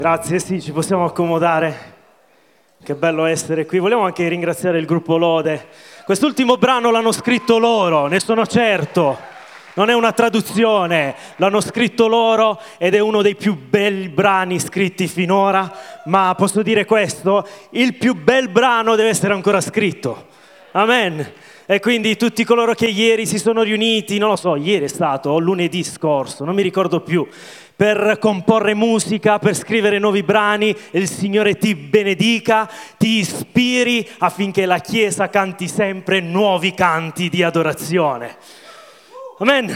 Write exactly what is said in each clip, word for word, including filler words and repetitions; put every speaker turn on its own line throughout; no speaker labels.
Grazie, sì, ci possiamo accomodare. Che bello essere qui. Volevo anche ringraziare il gruppo Lode. Quest'ultimo brano l'hanno scritto loro, ne sono certo. Non è una traduzione, l'hanno scritto loro ed è uno dei più belli brani scritti finora. Ma posso dire questo? Il più bel brano deve essere ancora scritto. Amen. E quindi tutti coloro che ieri si sono riuniti, non lo so, ieri è stato, o lunedì scorso, non mi ricordo più, per comporre musica, per scrivere nuovi brani, il Signore ti benedica, ti ispiri affinché la Chiesa canti sempre nuovi canti di adorazione. Amen.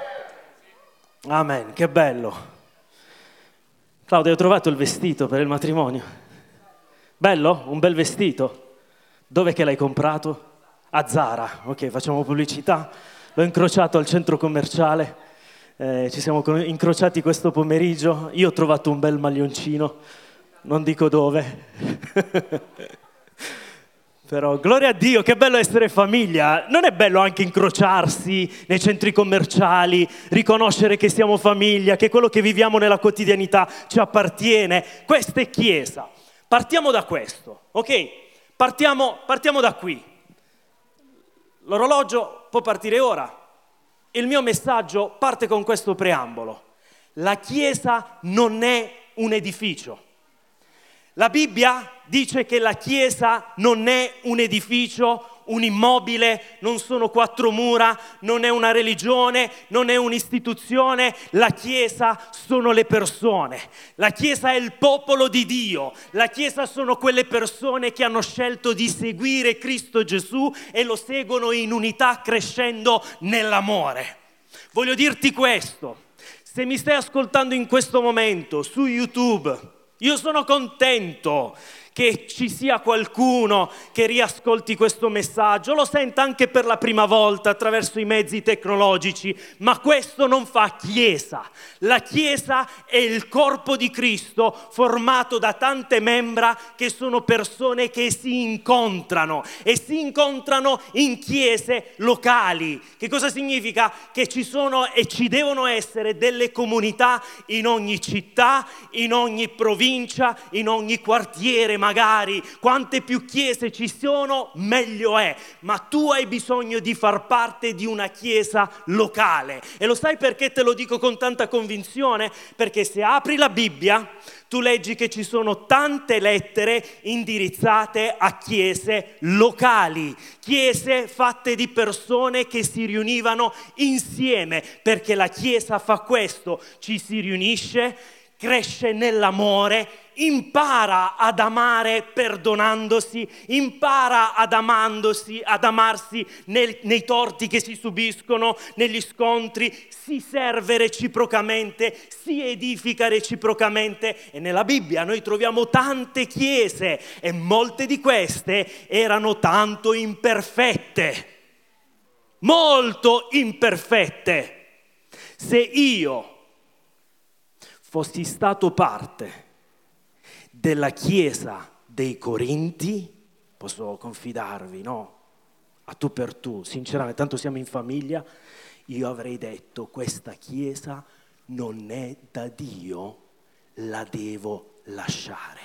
Amen, che bello. Claudia, ho trovato il vestito per il matrimonio. Bello? Un bel vestito? Dove che l'hai comprato? A Zara. Ok, facciamo pubblicità. L'ho incrociato al centro commerciale. Eh, ci siamo incrociati questo pomeriggio. Io ho trovato un bel maglioncino, non dico dove. Però gloria a Dio, che bello essere famiglia. Non è bello anche incrociarsi nei centri commerciali, riconoscere che siamo famiglia, che quello che viviamo nella quotidianità ci appartiene? Questa è Chiesa. Partiamo da questo, ok? Partiamo, partiamo da qui. L'orologio può partire ora. Il mio messaggio parte con questo preambolo. La Chiesa non è un edificio. La Bibbia dice che la Chiesa non è un edificio, un immobile, non sono quattro mura, non è una religione, non è un'istituzione. La Chiesa sono le persone. La Chiesa è il popolo di Dio. La Chiesa sono quelle persone che hanno scelto di seguire Cristo Gesù e lo seguono in unità crescendo nell'amore. Voglio dirti questo. Se mi stai ascoltando in questo momento su YouTube, io sono contento che ci sia qualcuno che riascolti questo messaggio, lo senta anche per la prima volta attraverso i mezzi tecnologici, ma questo non fa Chiesa. La Chiesa è il corpo di Cristo formato da tante membra che sono persone che si incontrano e si incontrano in chiese locali. Che cosa significa? Che ci sono e ci devono essere delle comunità in ogni città, in ogni provincia, in ogni quartiere magari. Quante più chiese ci sono, meglio è. Ma tu hai bisogno di far parte di una chiesa locale. E lo sai perché te lo dico con tanta convinzione? Perché se apri la Bibbia, tu leggi che ci sono tante lettere indirizzate a chiese locali, chiese fatte di persone che si riunivano insieme, perché la Chiesa fa questo, ci si riunisce, cresce nell'amore, impara ad amare perdonandosi, impara ad amandosi, ad amarsi nel, nei torti che si subiscono, negli scontri, si serve reciprocamente, si edifica reciprocamente. E nella Bibbia noi troviamo tante chiese e molte di queste erano tanto imperfette, molto imperfette. Se io fossi stato parte della Chiesa dei Corinti, posso confidarvi, no? A tu per tu, sinceramente, tanto siamo in famiglia, io avrei detto: questa Chiesa non è da Dio, la devo lasciare.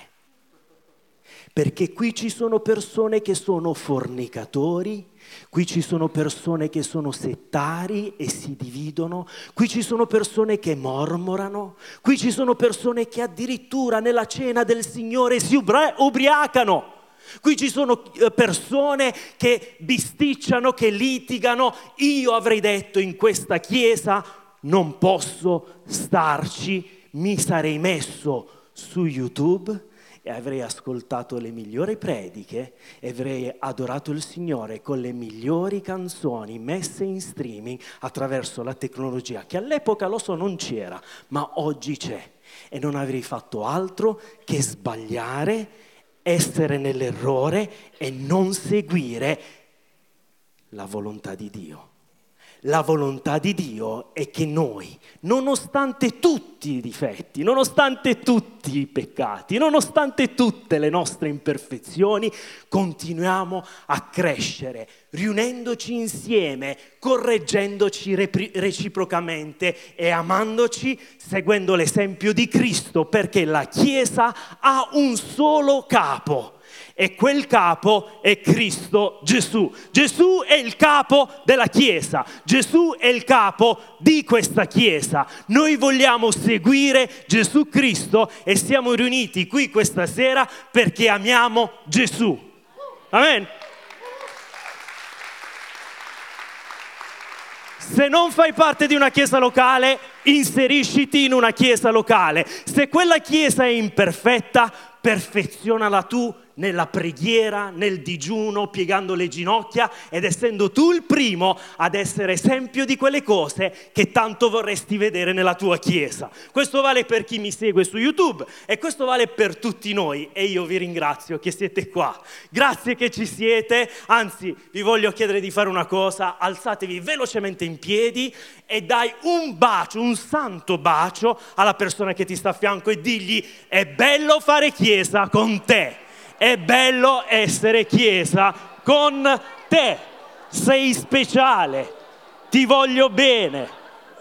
Perché qui ci sono persone che sono fornicatori, qui ci sono persone che sono settari e si dividono, qui ci sono persone che mormorano, qui ci sono persone che addirittura nella cena del Signore si ubra- ubriacano, qui ci sono persone che bisticciano, che litigano. Io avrei detto: in questa chiesa non posso starci, mi sarei messo su YouTube e avrei ascoltato le migliori prediche e avrei adorato il Signore con le migliori canzoni messe in streaming attraverso la tecnologia, che all'epoca, lo so, non c'era, ma oggi c'è. E non avrei fatto altro che sbagliare, essere nell'errore e non seguire la volontà di Dio. La volontà di Dio è che noi, nonostante tutti i difetti, nonostante tutti i peccati, nonostante tutte le nostre imperfezioni, continuiamo a crescere, riunendoci insieme, correggendoci repri- reciprocamente e amandoci, seguendo l'esempio di Cristo, perché la Chiesa ha un solo capo. E quel capo è Cristo Gesù. Gesù è il capo della Chiesa. Gesù è il capo di questa Chiesa. Noi vogliamo seguire Gesù Cristo e siamo riuniti qui questa sera perché amiamo Gesù. Amen. Se non fai parte di una chiesa locale, inserisciti in una chiesa locale. Se quella chiesa è imperfetta, perfezionala tu nella preghiera, nel digiuno, piegando le ginocchia ed essendo tu il primo ad essere esempio di quelle cose che tanto vorresti vedere nella tua chiesa. Questo vale per chi mi segue su YouTube e questo vale per tutti noi e io vi ringrazio che siete qua. Grazie che ci siete, anzi vi voglio chiedere di fare una cosa, alzatevi velocemente in piedi e dai un bacio, un santo bacio alla persona che ti sta a fianco e digli: è bello fare chiesa con te. È bello essere chiesa con te, sei speciale, ti voglio bene.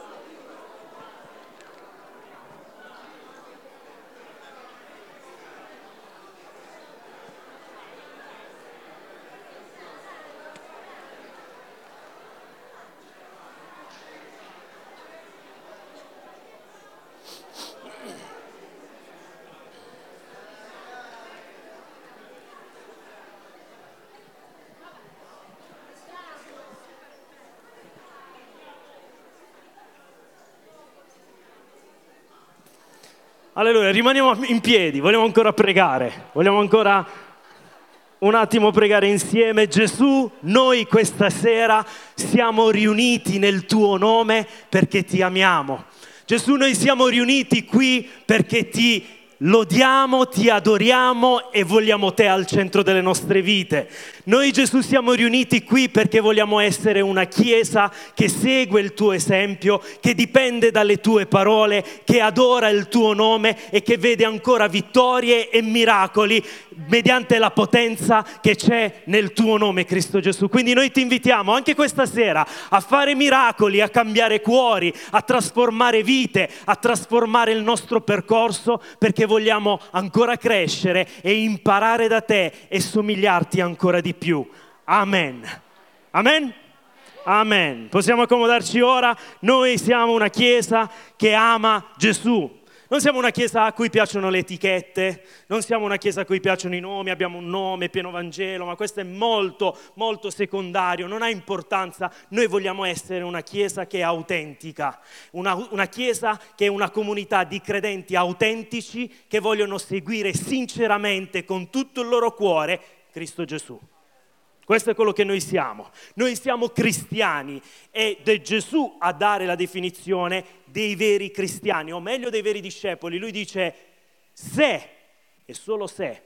Alleluia, rimaniamo in piedi, vogliamo ancora pregare, vogliamo ancora un attimo pregare insieme. Gesù, noi questa sera siamo riuniti nel tuo nome perché ti amiamo. Gesù, noi siamo riuniti qui perché ti lodiamo, ti adoriamo e vogliamo te al centro delle nostre vite. Noi Gesù siamo riuniti qui perché vogliamo essere una chiesa che segue il tuo esempio, che dipende dalle tue parole, che adora il tuo nome e che vede ancora vittorie e miracoli mediante la potenza che c'è nel tuo nome, Cristo Gesù. Quindi noi ti invitiamo anche questa sera a fare miracoli, a cambiare cuori, a trasformare vite, a trasformare il nostro percorso, perché vogliamo ancora crescere e imparare da te e somigliarti ancora di più. Amen. Amen. Amen. Possiamo accomodarci ora? Noi siamo una chiesa che ama Gesù. Non siamo una chiesa a cui piacciono le etichette, non siamo una chiesa a cui piacciono i nomi, abbiamo un nome, pieno Vangelo, ma questo è molto, molto secondario, non ha importanza. Noi vogliamo essere una chiesa che è autentica, una, una chiesa che è una comunità di credenti autentici che vogliono seguire sinceramente con tutto il loro cuore Cristo Gesù. Questo è quello che noi siamo. Noi siamo cristiani ed è Gesù a dare la definizione dei veri cristiani, o meglio dei veri discepoli. Lui dice: se, e solo se,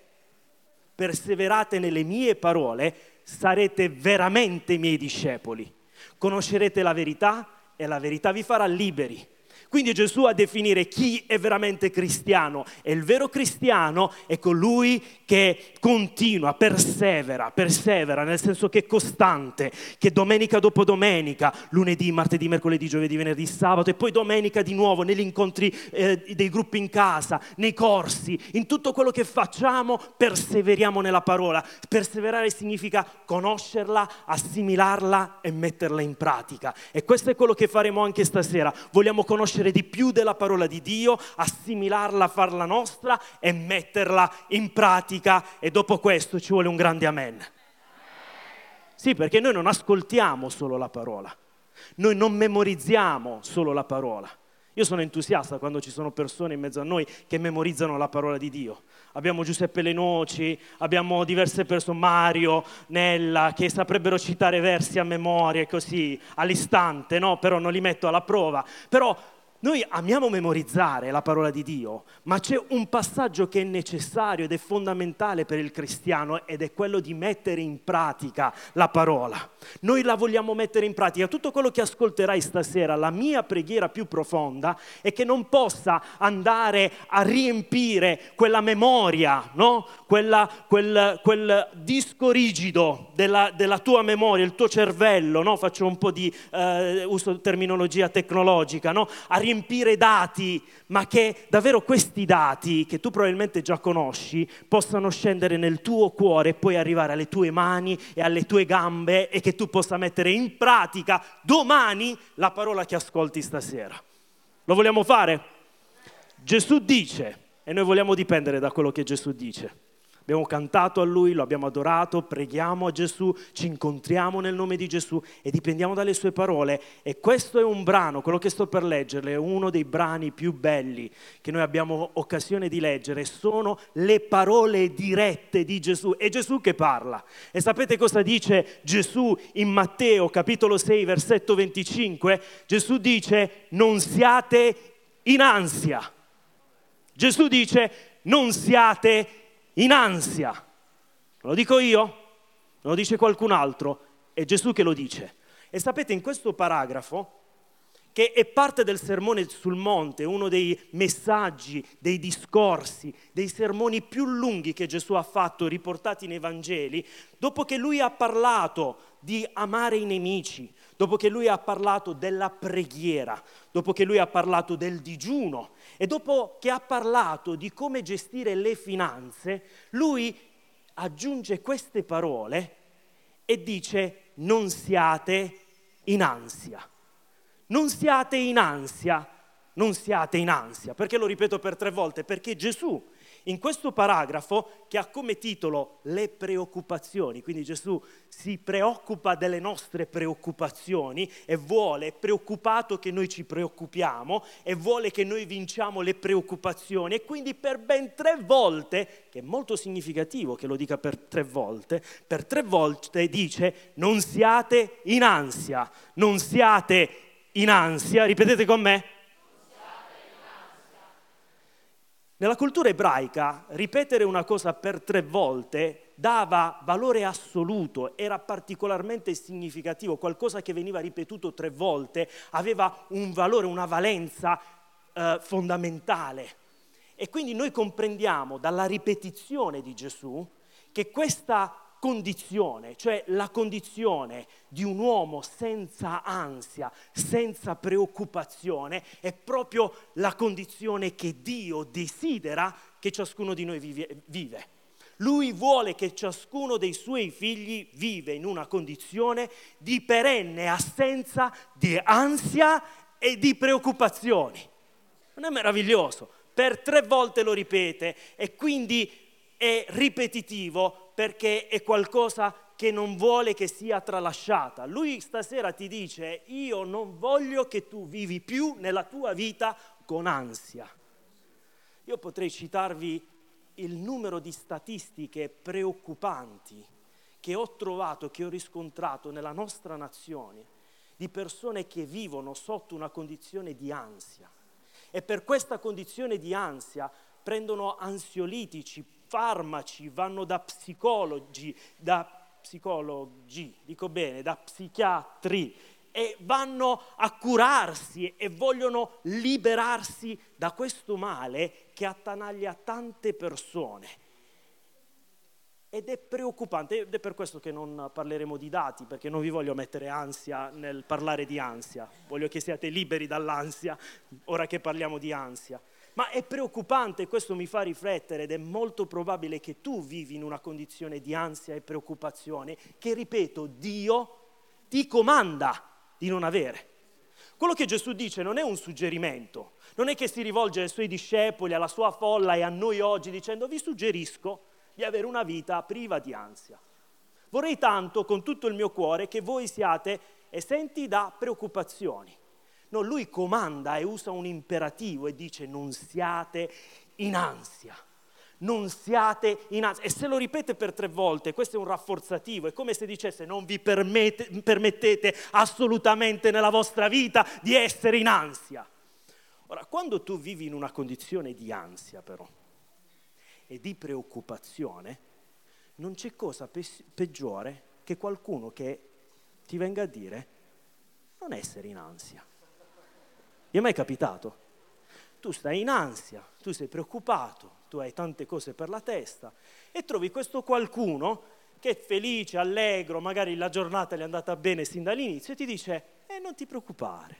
perseverate nelle mie parole, sarete veramente miei discepoli. Conoscerete la verità e la verità vi farà liberi. Quindi Gesù a definire chi è veramente cristiano. E il vero cristiano è colui che continua, persevera, persevera nel senso che è costante, che domenica dopo domenica, lunedì, martedì, mercoledì, giovedì, venerdì, sabato e poi domenica di nuovo negli incontri eh, dei gruppi in casa, nei corsi, in tutto quello che facciamo perseveriamo nella parola. Perseverare significa conoscerla, assimilarla e metterla in pratica. E questo è quello che faremo anche stasera. Vogliamo conoscere di più della parola di Dio, assimilarla, farla nostra e metterla in pratica, e dopo questo ci vuole un grande amen. Sì, perché noi non ascoltiamo solo la parola, noi non memorizziamo solo la parola. Io sono entusiasta quando ci sono persone in mezzo a noi che memorizzano la parola di Dio. Abbiamo Giuseppe Lenoci, abbiamo diverse persone, Mario, Nella, che saprebbero citare versi a memoria così, all'istante, no? Però non li metto alla prova. Però Noi amiamo memorizzare la parola di Dio, ma c'è un passaggio che è necessario ed è fondamentale per il cristiano ed è quello di mettere in pratica la parola. Noi la vogliamo mettere in pratica. Tutto quello che ascolterai stasera, la mia preghiera più profonda è che non possa andare a riempire quella memoria, no? Quella, quel, quel disco rigido della, della tua memoria, il tuo cervello, no? Faccio un po' di eh, uso terminologia tecnologica, no? A riempire dati, ma che davvero questi dati, che tu probabilmente già conosci, possano scendere nel tuo cuore e poi arrivare alle tue mani e alle tue gambe e che tu possa mettere in pratica domani la parola che ascolti stasera. Lo vogliamo fare? Gesù dice, e noi vogliamo dipendere da quello che Gesù dice. Abbiamo cantato a Lui, lo abbiamo adorato, preghiamo a Gesù, ci incontriamo nel nome di Gesù e dipendiamo dalle sue parole. E questo è un brano, quello che sto per leggerle, è uno dei brani più belli che noi abbiamo occasione di leggere. Sono le parole dirette di Gesù. È Gesù che parla. E sapete cosa dice Gesù in Matteo capitolo sei, versetto venticinque? Gesù dice: non siate in ansia. Gesù dice: non siate in ansia. Non lo dico io, non lo dice qualcun altro, è Gesù che lo dice. E sapete, in questo paragrafo, che è parte del sermone sul monte, uno dei messaggi, dei discorsi, dei sermoni più lunghi che Gesù ha fatto, riportati nei Vangeli, dopo che lui ha parlato di amare i nemici, dopo che lui ha parlato della preghiera, dopo che lui ha parlato del digiuno e dopo che ha parlato di come gestire le finanze, lui aggiunge queste parole e dice: non siate in ansia. Non siate in ansia, non siate in ansia. Perché lo ripeto per tre volte? Perché Gesù in questo paragrafo, che ha come titolo le preoccupazioni, quindi Gesù si preoccupa delle nostre preoccupazioni e vuole, è preoccupato che noi ci preoccupiamo e vuole che noi vinciamo le preoccupazioni, e quindi per ben tre volte, che è molto significativo che lo dica per tre volte, per tre volte dice: non siate in ansia, non siate in ansia, ripetete con me. Nella cultura ebraica ripetere una cosa per tre volte dava valore assoluto, era particolarmente significativo, qualcosa che veniva ripetuto tre volte aveva un valore, una valenza eh, fondamentale. E quindi noi comprendiamo dalla ripetizione di Gesù che questa condizione, cioè la condizione di un uomo senza ansia, senza preoccupazione, è proprio la condizione che Dio desidera che ciascuno di noi vive. Lui vuole che ciascuno dei suoi figli vive in una condizione di perenne assenza di ansia e di preoccupazioni. Non è meraviglioso? Per tre volte lo ripete e quindi è ripetitivo perché è qualcosa che non vuole che sia tralasciata. Lui stasera ti dice: io non voglio che tu vivi più nella tua vita con ansia. Io potrei citarvi il numero di statistiche preoccupanti che ho trovato, che ho riscontrato nella nostra nazione, di persone che vivono sotto una condizione di ansia. E per questa condizione di ansia prendono ansiolitici, farmaci, vanno da psicologi, da psicologi, dico bene, da psichiatri, e vanno a curarsi e vogliono liberarsi da questo male che attanaglia tante persone. Ed è preoccupante, ed è per questo che non parleremo di dati, perché non vi voglio mettere ansia nel parlare di ansia, voglio che siate liberi dall'ansia ora che parliamo di ansia. Ma è preoccupante, questo mi fa riflettere, ed è molto probabile che tu vivi in una condizione di ansia e preoccupazione che, ripeto, Dio ti comanda di non avere. Quello che Gesù dice non è un suggerimento, non è che si rivolge ai suoi discepoli, alla sua folla e a noi oggi dicendo: vi suggerisco di avere una vita priva di ansia. Vorrei tanto con tutto il mio cuore che voi siate esenti da preoccupazioni. No, lui comanda e usa un imperativo e dice: non siate in ansia, non siate in ansia. E se lo ripete per tre volte, questo è un rafforzativo, è come se dicesse: non vi permette, permettete assolutamente nella vostra vita di essere in ansia. Ora, quando tu vivi in una condizione di ansia però e di preoccupazione, non c'è cosa pe- peggiore che qualcuno che ti venga a dire non essere in ansia. Vi è mai capitato? Tu stai in ansia, tu sei preoccupato, tu hai tante cose per la testa e trovi questo qualcuno che è felice, allegro, magari la giornata gli è andata bene sin dall'inizio e ti dice eh, non ti preoccupare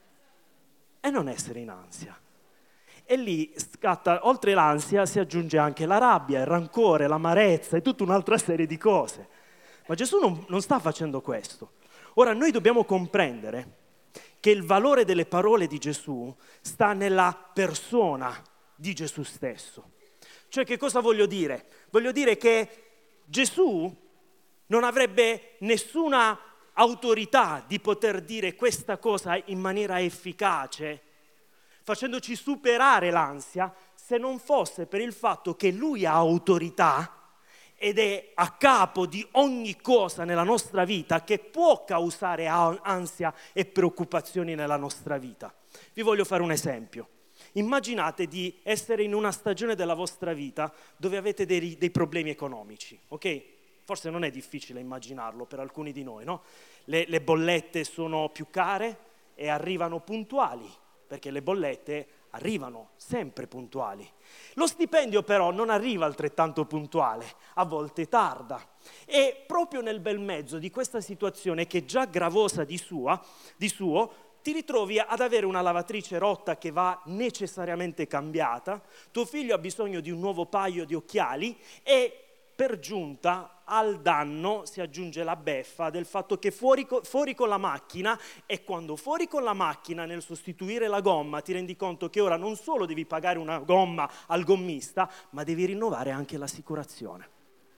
e non essere in ansia. E lì scatta, oltre l'ansia si aggiunge anche la rabbia, il rancore, l'amarezza e tutta un'altra serie di cose. Ma Gesù non, non sta facendo questo. Ora noi dobbiamo comprendere che il valore delle parole di Gesù sta nella persona di Gesù stesso. Cioè, che cosa voglio dire? Voglio dire che Gesù non avrebbe nessuna autorità di poter dire questa cosa in maniera efficace, facendoci superare l'ansia, se non fosse per il fatto che Lui ha autorità ed è a capo di ogni cosa nella nostra vita che può causare ansia e preoccupazioni nella nostra vita. Vi voglio fare un esempio. Immaginate di essere in una stagione della vostra vita dove avete dei, dei problemi economici, ok? Forse non è difficile immaginarlo per alcuni di noi, no? Le, le bollette sono più care e arrivano puntuali, perché le bollette arrivano sempre puntuali. Lo stipendio però non arriva altrettanto puntuale, a volte tarda. E proprio nel bel mezzo di questa situazione, che è già gravosa di, sua, di suo, ti ritrovi ad avere una lavatrice rotta che va necessariamente cambiata, tuo figlio ha bisogno di un nuovo paio di occhiali e per giunta al danno si aggiunge la beffa del fatto che fuori, fuori con la macchina, e quando fuori con la macchina nel sostituire la gomma ti rendi conto che ora non solo devi pagare una gomma al gommista, ma devi rinnovare anche l'assicurazione.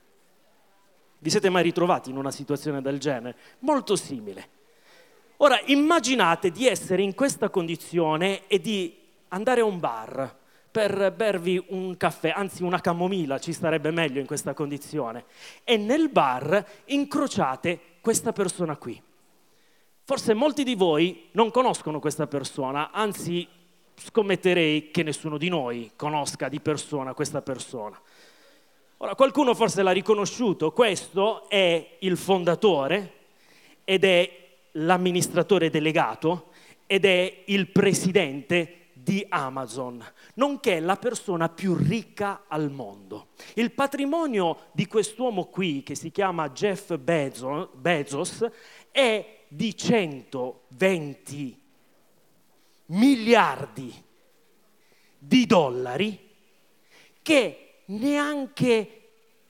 Vi siete mai ritrovati in una situazione del genere? Molto simile. Ora immaginate di essere in questa condizione e di andare a un bar per bervi un caffè, anzi una camomilla, ci starebbe meglio in questa condizione, e nel bar incrociate questa persona qui. Forse molti di voi non conoscono questa persona, anzi scommetterei che nessuno di noi conosca di persona questa persona. Ora, qualcuno forse l'ha riconosciuto, questo è il fondatore ed è l'amministratore delegato ed è il presidente di Amazon, nonché la persona più ricca al mondo. Il patrimonio di quest'uomo qui, che si chiama Jeff Bezos, è di centoventi miliardi di dollari, che neanche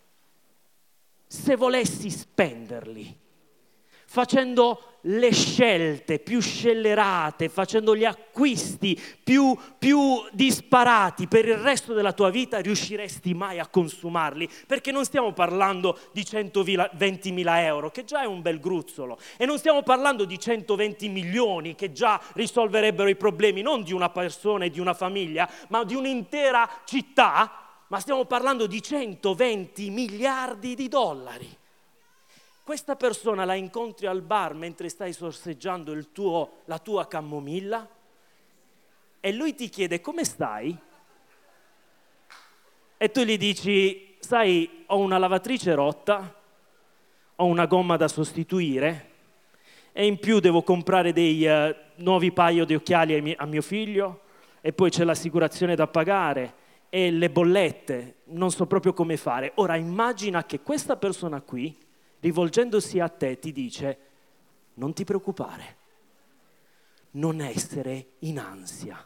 se volessi spenderli, facendo le scelte più scellerate, facendo gli acquisti più, più disparati per il resto della tua vita, riusciresti mai a consumarli? Perché non stiamo parlando di centoventimila euro, che già è un bel gruzzolo, e non stiamo parlando di centoventi milioni, che già risolverebbero i problemi non di una persona e di una famiglia, ma di un'intera città. Ma stiamo parlando di centoventi miliardi di dollari. Questa persona la incontri al bar mentre stai sorseggiando il tuo, la tua camomilla e lui ti chiede come stai? E tu gli dici, sai, ho una lavatrice rotta, ho una gomma da sostituire e in più devo comprare dei uh, nuovi paio di occhiali a, mie, a mio figlio e poi c'è l'assicurazione da pagare e le bollette, non so proprio come fare. Ora immagina che questa persona qui, rivolgendosi a te, ti dice: non ti preoccupare, non essere in ansia.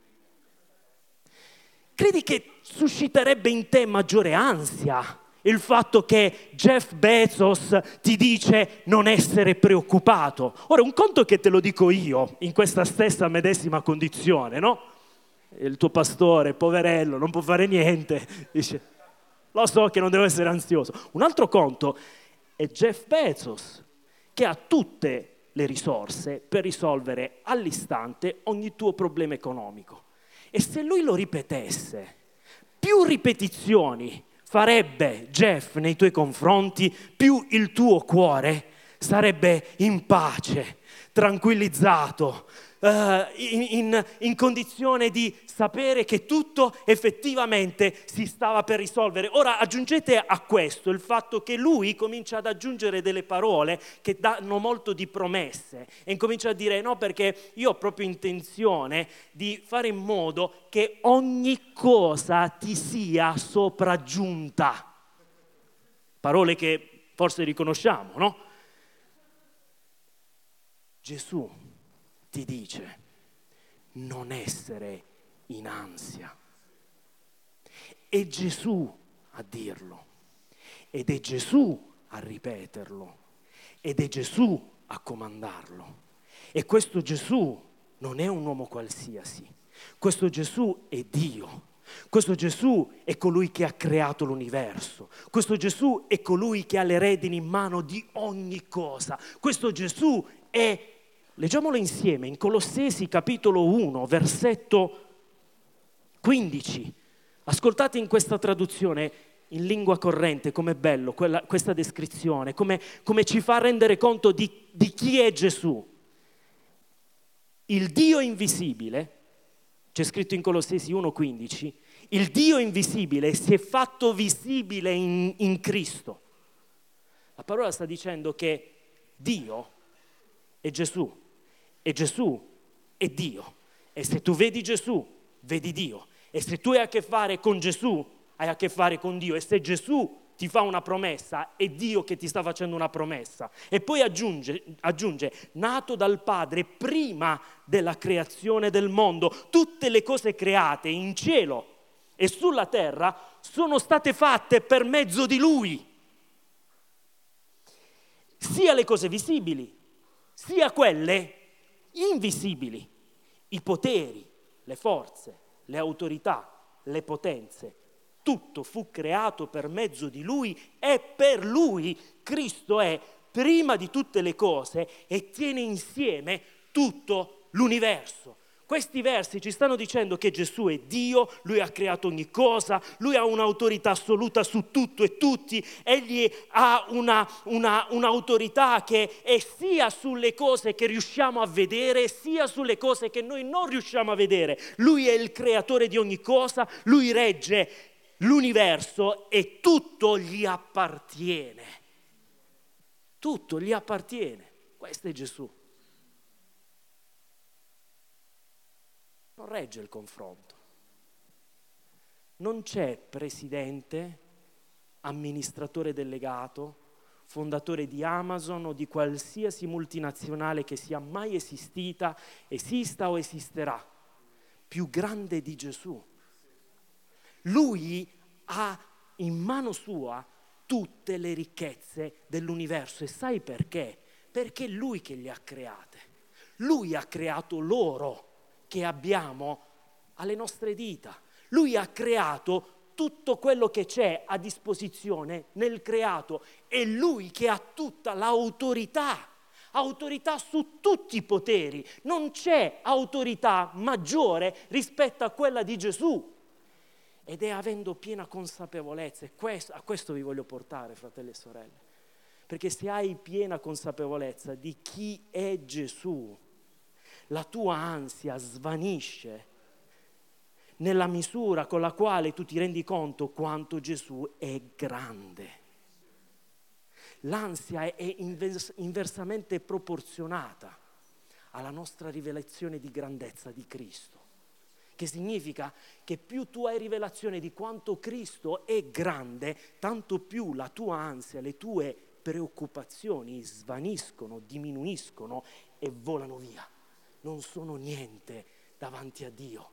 Credi che susciterebbe in te maggiore ansia il fatto che Jeff Bezos ti dice non essere preoccupato? Ora, un conto che te lo dico io, in questa stessa medesima condizione, no? Il tuo pastore, poverello, non può fare niente, dice, lo so che non devo essere ansioso. Un altro conto è Jeff Bezos, che ha tutte le risorse per risolvere all'istante ogni tuo problema economico. E se lui lo ripetesse, più ripetizioni farebbe Jeff nei tuoi confronti, più il tuo cuore sarebbe in pace, tranquillizzato, in, in, in condizione di sapere che tutto effettivamente si stava per risolvere. Ora aggiungete a questo il fatto che lui comincia ad aggiungere delle parole che danno molto di promesse e incomincia a dire no, perché io ho proprio intenzione di fare in modo che ogni cosa ti sia sopraggiunta. Parole che forse riconosciamo, no? Gesù ti dice non essere in ansia. È Gesù a dirlo, ed è Gesù a ripeterlo, ed è Gesù a comandarlo. E questo Gesù non è un uomo qualsiasi, questo Gesù è Dio. Questo Gesù è colui che ha creato l'universo. Questo Gesù è colui che ha le redini in mano di ogni cosa. Questo Gesù è, leggiamolo insieme, in Colossesi capitolo uno, versetto quindici. Ascoltate in questa traduzione in lingua corrente, com'è bello quella, questa descrizione, come, come ci fa rendere conto di, di chi è Gesù. Il Dio invisibile, c'è scritto in Colossesi uno quindici, il Dio invisibile si è fatto visibile in, in Cristo. La parola sta dicendo che Dio è Gesù e Gesù è Dio. E se tu vedi Gesù, vedi Dio. E se tu hai a che fare con Gesù, hai a che fare con Dio. E se Gesù ti fa una promessa, è Dio che ti sta facendo una promessa. E poi aggiunge, aggiunge, nato dal Padre prima della creazione del mondo, tutte le cose create in cielo e sulla terra sono state fatte per mezzo di Lui. Sia le cose visibili, sia quelle invisibili, i poteri, le forze, le autorità, le potenze. Tutto fu creato per mezzo di Lui e per Lui. Cristo è prima di tutte le cose e tiene insieme tutto l'universo. Questi versi ci stanno dicendo che Gesù è Dio, Lui ha creato ogni cosa, Lui ha un'autorità assoluta su tutto e tutti, Egli ha una, una, un'autorità che è sia sulle cose che riusciamo a vedere, sia sulle cose che noi non riusciamo a vedere. Lui è il creatore di ogni cosa, Lui regge l'universo e tutto gli appartiene. Tutto gli appartiene. Questo è Gesù. Non regge il confronto. Non c'è presidente, amministratore delegato, fondatore di Amazon o di qualsiasi multinazionale che sia mai esistita, esista o esisterà, più grande di Gesù. Lui ha in mano sua tutte le ricchezze dell'universo. E sai perché? Perché è Lui che le ha create. Lui ha creato l'oro che abbiamo alle nostre dita. Lui ha creato tutto quello che c'è a disposizione nel creato. È Lui che ha tutta l'autorità, autorità su tutti i poteri. Non c'è autorità maggiore rispetto a quella di Gesù. Ed è avendo piena consapevolezza, e questo, a questo vi voglio portare, fratelli e sorelle, perché se hai piena consapevolezza di chi è Gesù, la tua ansia svanisce nella misura con la quale tu ti rendi conto quanto Gesù è grande. L'ansia è invers- inversamente proporzionata alla nostra rivelazione di grandezza di Cristo, che significa che più tu hai rivelazione di quanto Cristo è grande, tanto più la tua ansia, le tue preoccupazioni svaniscono, diminuiscono e volano via. Non sono niente davanti a Dio.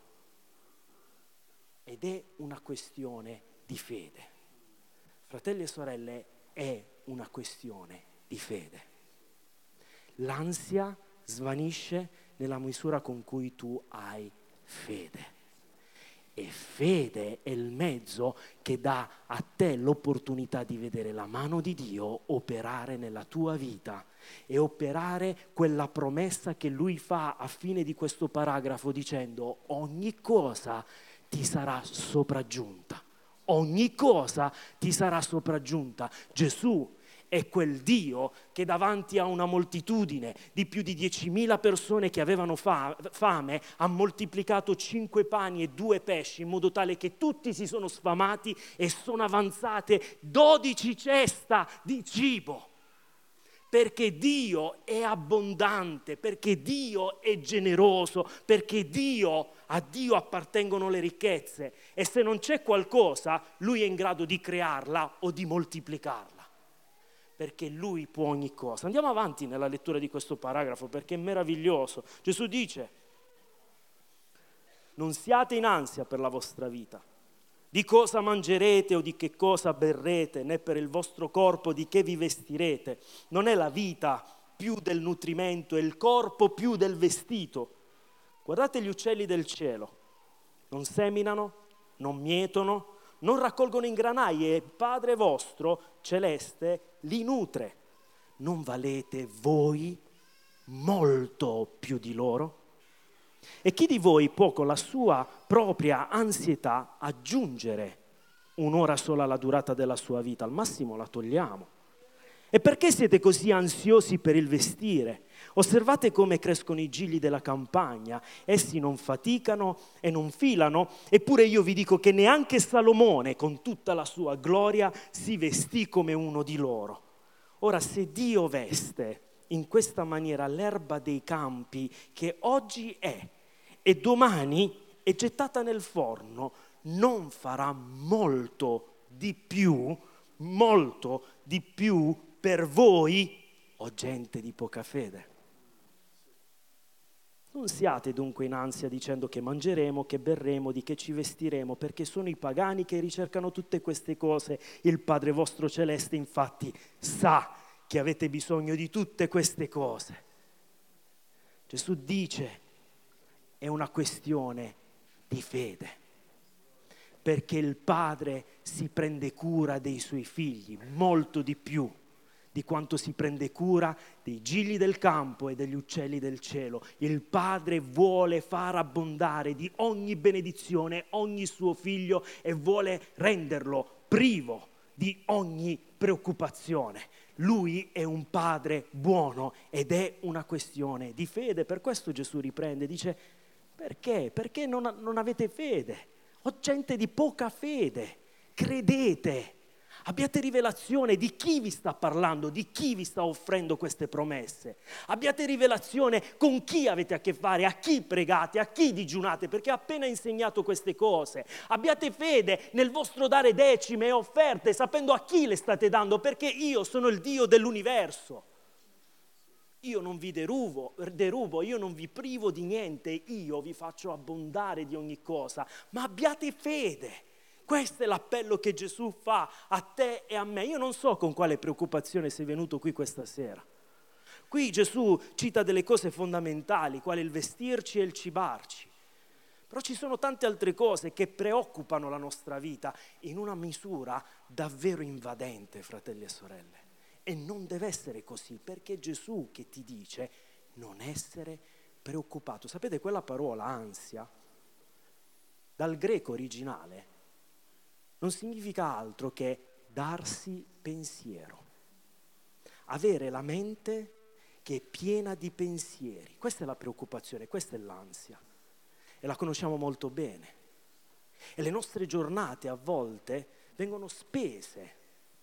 Ed è una questione di fede. Fratelli e sorelle, è una questione di fede. L'ansia svanisce nella misura con cui tu hai fede. E fede è il mezzo che dà a te l'opportunità di vedere la mano di Dio operare nella tua vita e operare quella promessa che Lui fa a fine di questo paragrafo dicendo: ogni cosa ti sarà sopraggiunta. Ogni cosa ti sarà sopraggiunta. Gesù è quel Dio che davanti a una moltitudine di più di diecimila persone che avevano fa- fame ha moltiplicato cinque pani e due pesci in modo tale che tutti si sono sfamati e sono avanzate dodici cesta di cibo. Perché Dio è abbondante, perché Dio è generoso, perché Dio, a Dio appartengono le ricchezze e se non c'è qualcosa, Lui è in grado di crearla o di moltiplicarla, perché Lui può ogni cosa. Andiamo avanti nella lettura di questo paragrafo perché è meraviglioso. Gesù dice: non siate in ansia per la vostra vita, di cosa mangerete o di che cosa berrete, né per il vostro corpo di che vi vestirete. Non è la vita più del nutrimento e il corpo più del vestito? Guardate gli uccelli del cielo, non seminano, non mietono, non raccolgono in granai e il Padre vostro celeste li nutre. Non valete voi molto più di loro? E chi di voi può con la sua propria ansietà aggiungere un'ora sola alla durata della sua vita? Al massimo la togliamo. E perché siete così ansiosi per il vestire? Osservate come crescono i gigli della campagna, essi non faticano e non filano, eppure io vi dico che neanche Salomone con tutta la sua gloria si vestì come uno di loro. Ora, se Dio veste in questa maniera l'erba dei campi che oggi è e domani è gettata nel forno, non farà molto di più, molto di più per voi, o gente di poca fede. Non siate dunque in ansia dicendo che mangeremo, che berremo, di che ci vestiremo, perché sono i pagani che ricercano tutte queste cose. Il Padre vostro celeste infatti sa che avete bisogno di tutte queste cose. Gesù dice: è una questione di fede, perché il Padre si prende cura dei suoi figli molto di più di quanto si prende cura dei gigli del campo e degli uccelli del cielo. Il Padre vuole far abbondare di ogni benedizione ogni suo figlio e vuole renderlo privo di ogni preoccupazione. Lui è un Padre buono ed è una questione di fede. Per questo Gesù riprende, dice: perché? Perché non, non avete fede? Ho gente di poca fede. Credete, abbiate rivelazione di chi vi sta parlando, di chi vi sta offrendo queste promesse. Abbiate rivelazione con chi avete a che fare, a chi pregate, a chi digiunate, perché ha appena insegnato queste cose. Abbiate fede nel vostro dare decime e offerte, sapendo a chi le state dando, perché io sono il Dio dell'universo. Io non vi derubo, derubo, io non vi privo di niente, io vi faccio abbondare di ogni cosa, ma abbiate fede. Questo è l'appello che Gesù fa a te e a me. Io non so con quale preoccupazione sei venuto qui questa sera. Qui Gesù cita delle cose fondamentali, quali il vestirci e il cibarci. Però ci sono tante altre cose che preoccupano la nostra vita in una misura davvero invadente, fratelli e sorelle. E non deve essere così, perché è Gesù che ti dice non essere preoccupato. Sapete, quella parola ansia, dal greco originale, non significa altro che darsi pensiero, avere la mente che è piena di pensieri. Questa è la preoccupazione, questa è l'ansia e la conosciamo molto bene. E le nostre giornate a volte vengono spese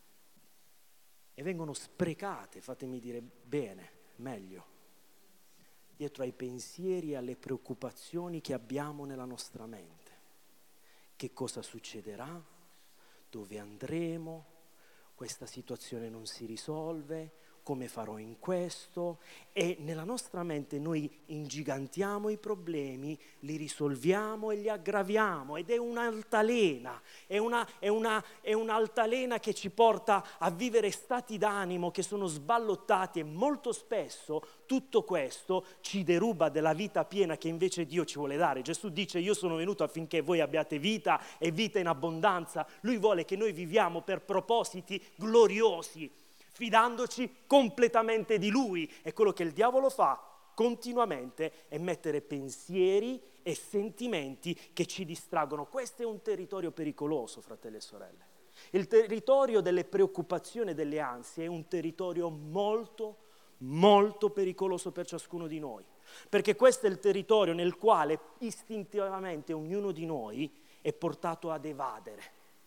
e vengono sprecate, fatemi dire bene, meglio, dietro ai pensieri e alle preoccupazioni che abbiamo nella nostra mente. Che cosa succederà? Dove andremo? Questa situazione non si risolve, come farò in questo? E nella nostra mente noi ingigantiamo i problemi, li risolviamo e li aggraviamo, ed è un'altalena, è, una, è, una, è un'altalena che ci porta a vivere stati d'animo che sono sballottati, e molto spesso tutto questo ci deruba della vita piena che invece Dio ci vuole dare. Gesù dice: io sono venuto affinché voi abbiate vita e vita in abbondanza. Lui vuole che noi viviamo per propositi gloriosi, fidandoci completamente di Lui. E quello che il diavolo fa continuamente è mettere pensieri e sentimenti che ci distraggono. Questo è un territorio pericoloso, fratelli e sorelle. Il territorio delle preoccupazioni e delle ansie è un territorio molto, molto pericoloso per ciascuno di noi, perché questo è il territorio nel quale istintivamente ognuno di noi è portato ad evadere.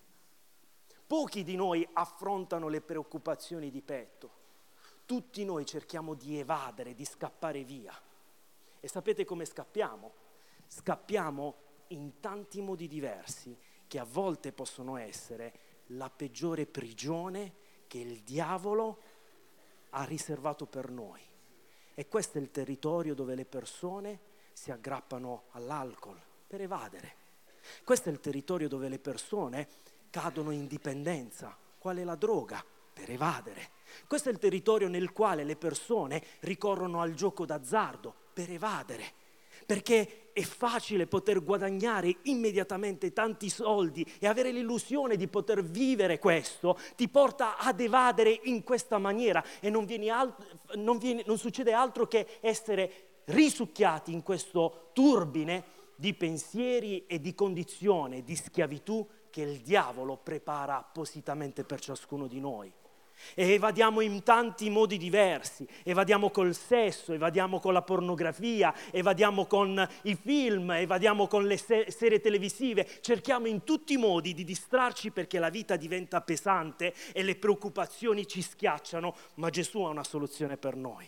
Pochi di noi affrontano le preoccupazioni di petto, tutti noi cerchiamo di evadere, di scappare via. E sapete come scappiamo? Scappiamo in tanti modi diversi che a volte possono essere la peggiore prigione che il diavolo ha riservato per noi. E questo è il territorio dove le persone si aggrappano all'alcol per evadere. Questo è il territorio dove le persone cadono in dipendenza, quale la droga, per evadere. Questo è il territorio nel quale le persone ricorrono al gioco d'azzardo per evadere. Perché è facile poter guadagnare immediatamente tanti soldi e avere l'illusione di poter vivere questo ti porta ad evadere in questa maniera e non, viene al- non, viene, non succede altro che essere risucchiati in questo turbine di pensieri e di condizione di schiavitù che il diavolo prepara appositamente per ciascuno di noi. E evadiamo in tanti modi diversi, evadiamo col sesso, evadiamo con la pornografia, evadiamo con i film, evadiamo con le se- serie televisive, cerchiamo in tutti i modi di distrarci perché la vita diventa pesante e le preoccupazioni ci schiacciano, ma Gesù ha una soluzione per noi.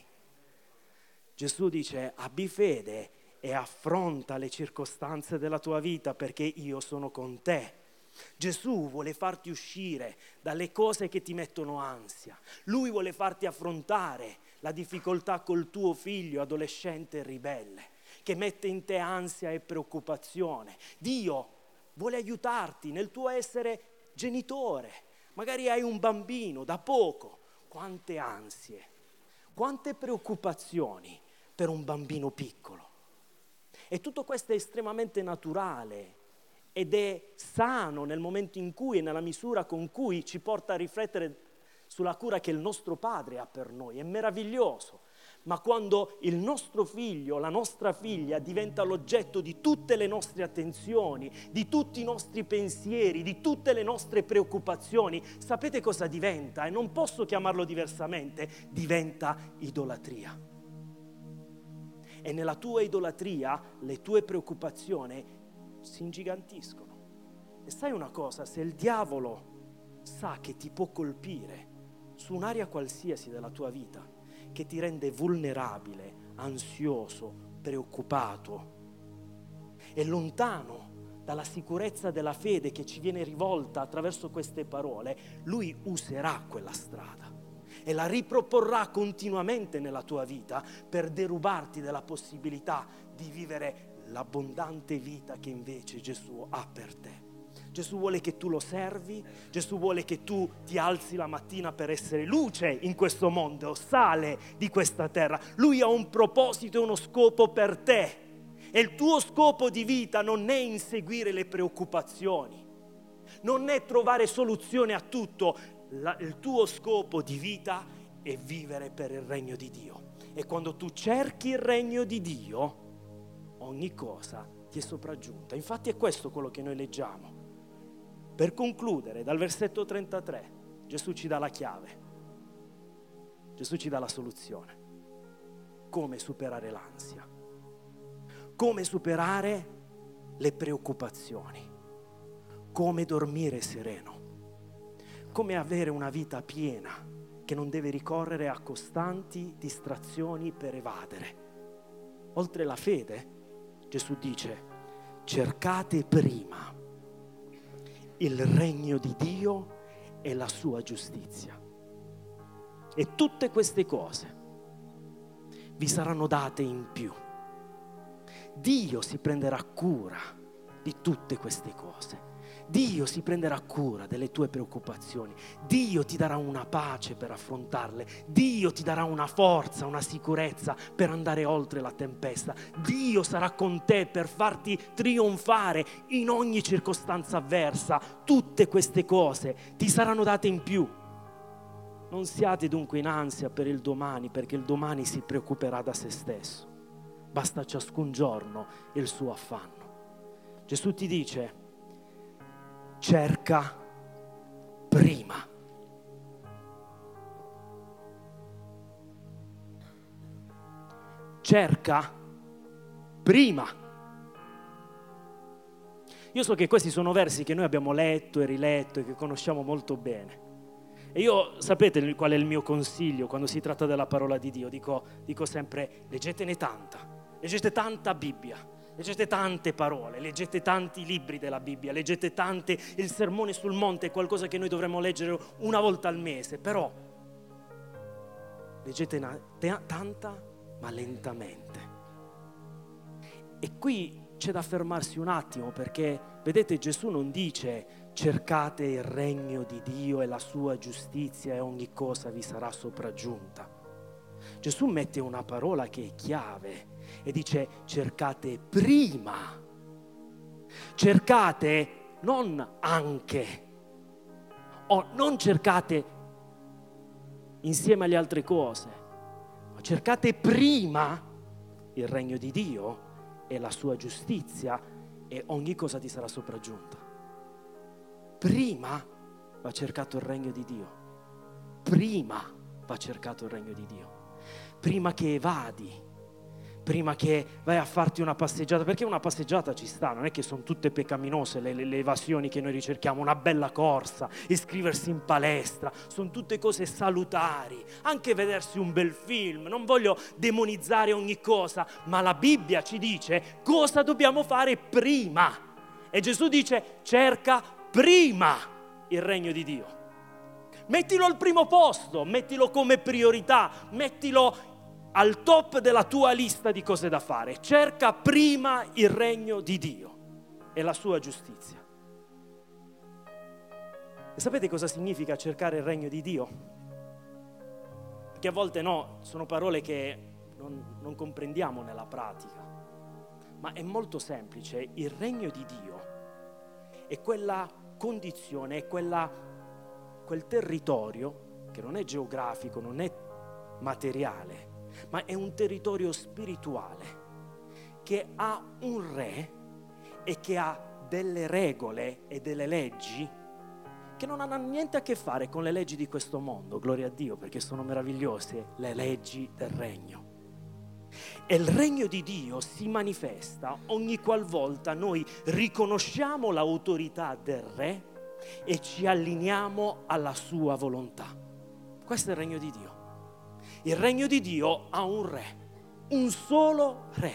Gesù dice: abbi fede e affronta le circostanze della tua vita perché io sono con te. Gesù vuole farti uscire dalle cose che ti mettono ansia. Lui vuole farti affrontare la difficoltà col tuo figlio adolescente e ribelle, che mette in te ansia e preoccupazione. Dio vuole aiutarti nel tuo essere genitore. Magari hai un bambino da poco. Quante ansie, quante preoccupazioni per un bambino piccolo. E tutto questo è estremamente naturale. Ed è sano nel momento in cui e nella misura con cui ci porta a riflettere sulla cura che il nostro Padre ha per noi. È meraviglioso. Ma quando il nostro figlio, la nostra figlia diventa l'oggetto di tutte le nostre attenzioni, di tutti i nostri pensieri, di tutte le nostre preoccupazioni, sapete cosa diventa? E non posso chiamarlo diversamente, diventa idolatria. E nella tua idolatria le tue preoccupazioni si ingigantiscono. E sai una cosa, se il diavolo sa che ti può colpire su un'area qualsiasi della tua vita, che ti rende vulnerabile, ansioso, preoccupato e lontano dalla sicurezza della fede che ci viene rivolta attraverso queste parole, lui userà quella strada e la riproporrà continuamente nella tua vita per derubarti della possibilità di vivere l'abbondante vita che invece Gesù ha per te. Gesù vuole che tu lo servi, Gesù vuole che tu ti alzi la mattina per essere luce in questo mondo, sale di questa terra. Lui ha un proposito e uno scopo per te e il tuo scopo di vita non è inseguire le preoccupazioni, non è trovare soluzione a tutto. La, il tuo scopo di vita è vivere per il regno di Dio. E quando tu cerchi il regno di Dio, ogni cosa ti è sopraggiunta. Infatti è questo quello che noi leggiamo. Per concludere, dal versetto trentatré, Gesù ci dà la chiave. Gesù ci dà la soluzione. Come superare l'ansia. Come superare le preoccupazioni. Come dormire sereno. Come avere una vita piena che non deve ricorrere a costanti distrazioni per evadere. Oltre la fede, Gesù dice: cercate prima il regno di Dio e la sua giustizia. E tutte queste cose vi saranno date in più. Dio si prenderà cura di tutte queste cose. Dio si prenderà cura delle tue preoccupazioni. Dio ti darà una pace per affrontarle. Dio ti darà una forza, una sicurezza per andare oltre la tempesta. Dio sarà con te per farti trionfare in ogni circostanza avversa. Tutte queste cose ti saranno date in più. Non siate dunque in ansia per il domani, perché il domani si preoccuperà da se stesso. Basta ciascun giorno il suo affanno. Gesù ti dice: cerca prima. Cerca prima. Io so che questi sono versi che noi abbiamo letto e riletto e che conosciamo molto bene. E io, sapete qual è il mio consiglio quando si tratta della parola di Dio? Dico, dico sempre, leggetene tanta, leggete tanta Bibbia, leggete tante parole, leggete tanti libri della Bibbia, leggete tante, il Sermone sul Monte è qualcosa che noi dovremmo leggere una volta al mese, però leggete na- te- tanta ma lentamente. E qui c'è da fermarsi un attimo, perché vedete, Gesù non dice cercate il regno di Dio e la sua giustizia e ogni cosa vi sarà sopraggiunta. Gesù mette una parola che è chiave e dice cercate prima. Cercate non anche, o non cercate insieme alle altre cose, ma cercate prima il regno di Dio e la sua giustizia e ogni cosa ti sarà sopraggiunta. Prima va cercato il regno di Dio. Prima va cercato il regno di Dio. Prima che evadi, prima che vai a farti una passeggiata, perché una passeggiata ci sta, non è che sono tutte peccaminose le, le, le evasioni che noi ricerchiamo, una bella corsa, iscriversi in palestra, sono tutte cose salutari, anche vedersi un bel film, non voglio demonizzare ogni cosa, ma la Bibbia ci dice cosa dobbiamo fare prima, e Gesù dice cerca prima il regno di Dio, mettilo al primo posto, mettilo come priorità, mettilo al top della tua lista di cose da fare. Cerca prima il regno di Dio e la sua giustizia. E sapete cosa significa cercare il regno di Dio? Perché a volte no, sono parole che non, non comprendiamo nella pratica, ma è molto semplice. Il regno di Dio è quella condizione, è quella, quel territorio che non è geografico, non è materiale, ma è un territorio spirituale che ha un re e che ha delle regole e delle leggi che non hanno niente a che fare con le leggi di questo mondo, gloria a Dio, perché sono meravigliose le leggi del regno. E il regno di Dio si manifesta ogni qualvolta noi riconosciamo l'autorità del re e ci allineiamo alla sua volontà. Questo è il regno di Dio. Il regno di Dio ha un re, un solo re,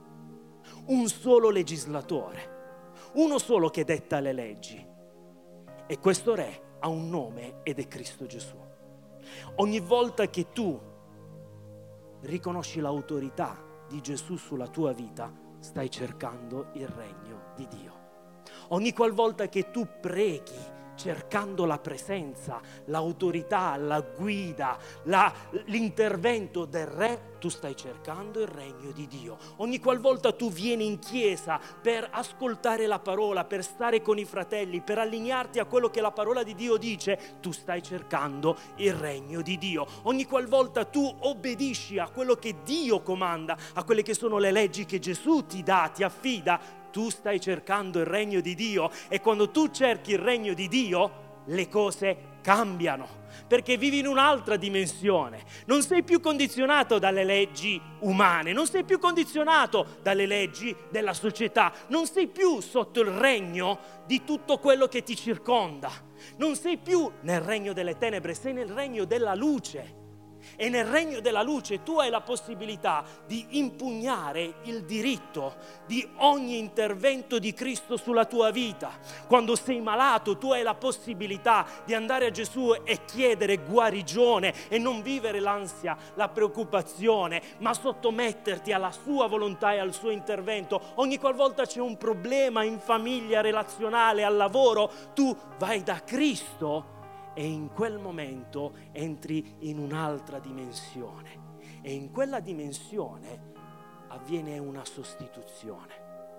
un solo legislatore, uno solo che detta le leggi. E questo re ha un nome ed è Cristo Gesù. Ogni volta che tu riconosci l'autorità di Gesù sulla tua vita, stai cercando il regno di Dio. Ogni qualvolta che tu preghi cercando la presenza, l'autorità, la guida, la, l'intervento del re, tu stai cercando il regno di Dio. Ogni qualvolta tu vieni in chiesa per ascoltare la parola, per stare con i fratelli, per allinearti a quello che la parola di Dio dice, tu stai cercando il regno di Dio. Ogni qualvolta tu obbedisci a quello che Dio comanda, a quelle che sono le leggi che Gesù ti dà, ti affida, tu stai cercando il regno di Dio. E quando tu cerchi il regno di Dio, le cose cambiano, perché vivi in un'altra dimensione. Non sei più condizionato dalle leggi umane, non sei più condizionato dalle leggi della società, non sei più sotto il regno di tutto quello che ti circonda, non sei più nel regno delle tenebre, sei nel regno della luce. E nel regno della luce tu hai la possibilità di impugnare il diritto di ogni intervento di Cristo sulla tua vita. Quando sei malato tu hai la possibilità di andare a Gesù e chiedere guarigione e non vivere l'ansia, la preoccupazione, ma sottometterti alla sua volontà e al suo intervento. Ogni qualvolta c'è un problema in famiglia, relazionale, al lavoro, tu vai da Cristo e in quel momento entri in un'altra dimensione, e in quella dimensione avviene una sostituzione.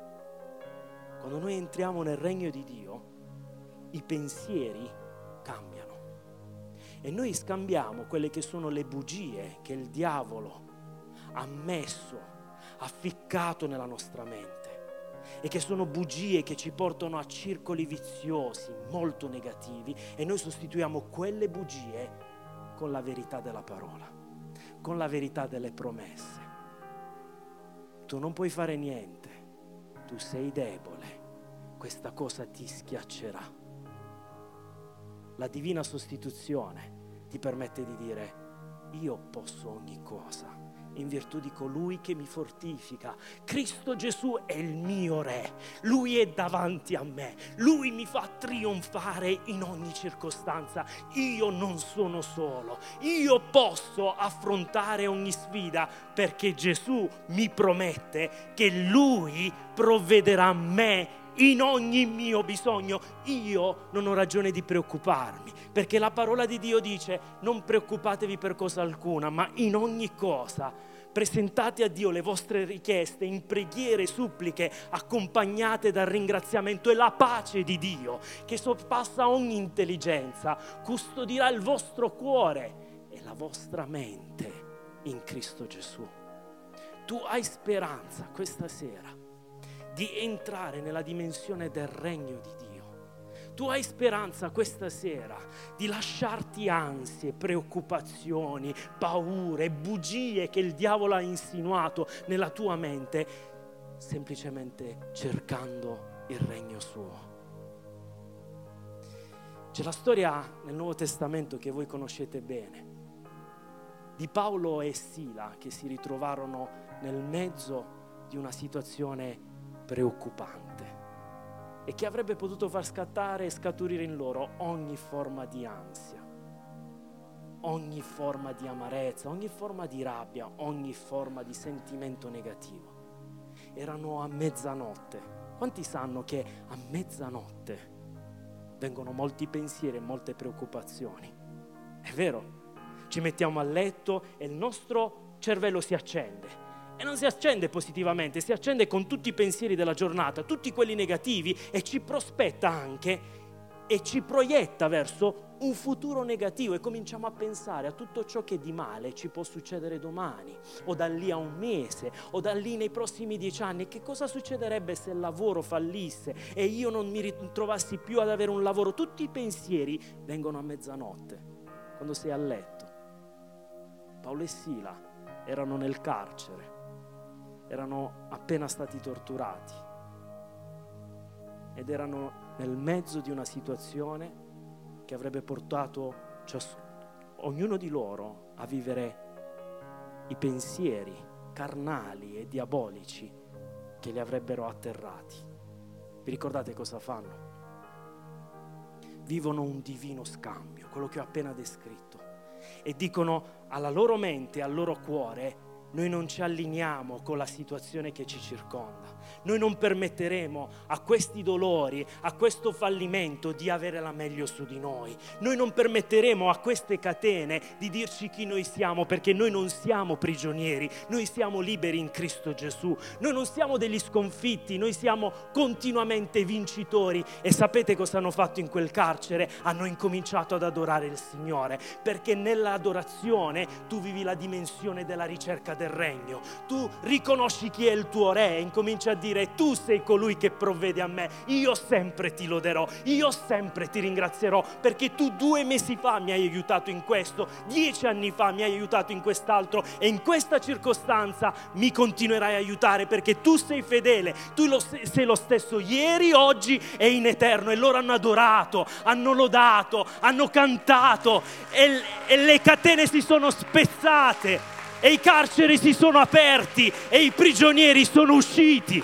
Quando noi entriamo nel regno di Dio, i pensieri cambiano e noi scambiamo quelle che sono le bugie che il diavolo ha messo, ha ficcato nella nostra mente, e che sono bugie che ci portano a circoli viziosi molto negativi, e noi sostituiamo quelle bugie con la verità della parola, con la verità delle promesse. Tu non puoi fare niente, tu sei debole, questa cosa ti schiaccerà. La divina sostituzione ti permette di dire: io posso ogni cosa in virtù di colui che mi fortifica. Cristo Gesù è il mio Re, Lui è davanti a me, Lui mi fa trionfare in ogni circostanza. Io non sono solo, io posso affrontare ogni sfida perché Gesù mi promette che Lui provvederà a me in ogni mio bisogno. Io non ho ragione di preoccuparmi, perché la parola di Dio dice: non preoccupatevi per cosa alcuna, ma in ogni cosa presentate a Dio le vostre richieste in preghiere e suppliche, accompagnate dal ringraziamento, e la pace di Dio, che sorpassa ogni intelligenza, custodirà il vostro cuore e la vostra mente in Cristo Gesù. Tu hai speranza questa sera di entrare nella dimensione del regno di Dio. Tu hai speranza questa sera di lasciarti ansie, preoccupazioni, paure, bugie che il diavolo ha insinuato nella tua mente, semplicemente cercando il regno suo. C'è la storia nel Nuovo Testamento che voi conoscete bene, di Paolo e Sila che si ritrovarono nel mezzo di una situazione preoccupante e che avrebbe potuto far scattare e scaturire in loro ogni forma di ansia, ogni forma di amarezza, ogni forma di rabbia, ogni forma di sentimento negativo. Erano a mezzanotte. Quanti sanno che a mezzanotte vengono molti pensieri e molte preoccupazioni? È vero, ci mettiamo a letto e il nostro cervello si accende. E non si accende positivamente, si accende con tutti i pensieri della giornata, tutti quelli negativi, e ci prospetta anche e ci proietta verso un futuro negativo, e cominciamo a pensare a tutto ciò che di male ci può succedere domani, o da lì a un mese, o da lì nei prossimi dieci anni. Che cosa succederebbe se il lavoro fallisse e io non mi ritrovassi più ad avere un lavoro? Tutti i pensieri vengono a mezzanotte, quando sei a letto. Paolo e Sila erano nel carcere, erano appena stati torturati ed erano nel mezzo di una situazione che avrebbe portato cias- ognuno di loro a vivere i pensieri carnali e diabolici che li avrebbero atterrati. Vi ricordate cosa fanno? Vivono un divino scambio, quello che ho appena descritto, e dicono alla loro mente, al loro cuore: noi non ci allineiamo con la situazione che ci circonda. Noi non permetteremo a questi dolori, a questo fallimento di avere la meglio su di noi. Noi non permetteremo a queste catene di dirci chi noi siamo, perché noi non siamo prigionieri, noi siamo liberi in Cristo Gesù. Noi non siamo degli sconfitti, noi siamo continuamente vincitori. E sapete cosa hanno fatto in quel carcere? Hanno incominciato ad adorare il Signore, perché nell'adorazione tu vivi la dimensione della ricerca del regno. Tu riconosci chi è il tuo re e incominci a dire: tu sei colui che provvede a me, io sempre ti loderò, io sempre ti ringrazierò, perché tu due mesi fa mi hai aiutato in questo, dieci anni fa mi hai aiutato in quest'altro, e in questa circostanza mi continuerai a aiutare, perché tu sei fedele, tu lo sei lo stesso ieri, oggi e in eterno. E loro hanno adorato, hanno lodato, hanno cantato, e, e le catene si sono spezzate, e i carceri si sono aperti, e i prigionieri sono usciti.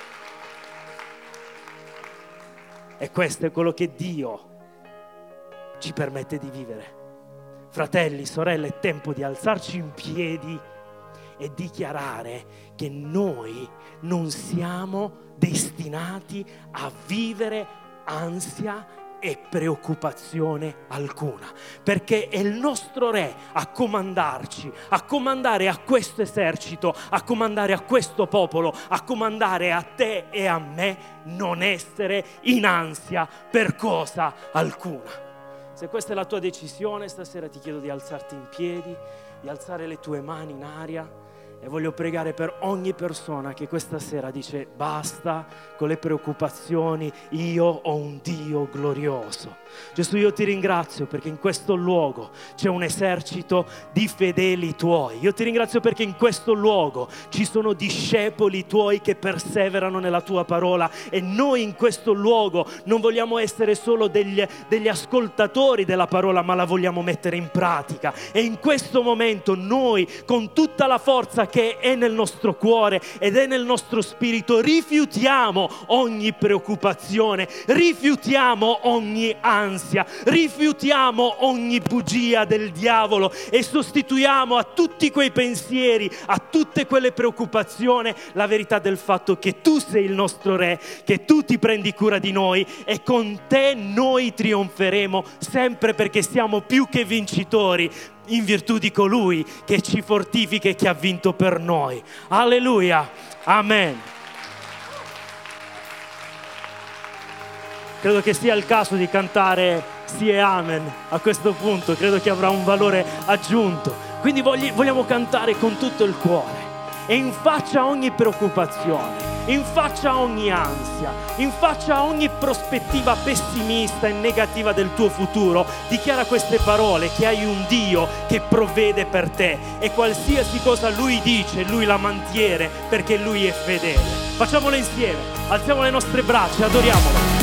E questo è quello che Dio ci permette di vivere. Fratelli, sorelle, è tempo di alzarci in piedi e dichiarare che noi non siamo destinati a vivere ansia e preoccupazione alcuna, perché è il nostro Re a comandarci, a comandare a questo esercito, a comandare a questo popolo, a comandare a te e a me non essere in ansia per cosa alcuna. Se questa è la tua decisione, stasera ti chiedo di alzarti in piedi, di alzare le tue mani in aria E voglio pregare per ogni persona che questa sera dice basta con le preoccupazioni, io ho un Dio glorioso. Gesù, io ti ringrazio perché in questo luogo c'è un esercito di fedeli tuoi. Io ti ringrazio perché in questo luogo ci sono discepoli tuoi che perseverano nella tua parola, e noi in questo luogo non vogliamo essere solo degli, degli ascoltatori della parola, ma la vogliamo mettere in pratica. E in questo momento noi, con tutta la forza che è nel nostro cuore ed è nel nostro spirito, rifiutiamo ogni preoccupazione, rifiutiamo ogni ansia, rifiutiamo ogni bugia del diavolo e sostituiamo a tutti quei pensieri, a tutte quelle preoccupazioni, la verità del fatto che tu sei il nostro Re, che tu ti prendi cura di noi e con te noi trionferemo sempre, perché siamo più che vincitori in virtù di colui che ci fortifica e che ha vinto per noi. Alleluia, amen. Credo che sia il caso di cantare sì e amen a questo punto, credo che avrà un valore aggiunto. Quindi vogliamo cantare con tutto il cuore e in faccia a ogni preoccupazione, in faccia a ogni ansia, in faccia a ogni prospettiva pessimista e negativa del tuo futuro, dichiara queste parole: che hai un Dio che provvede per te e qualsiasi cosa Lui dice, Lui la mantiene perché Lui è fedele. Facciamolo insieme, alziamo le nostre braccia, adoriamolo.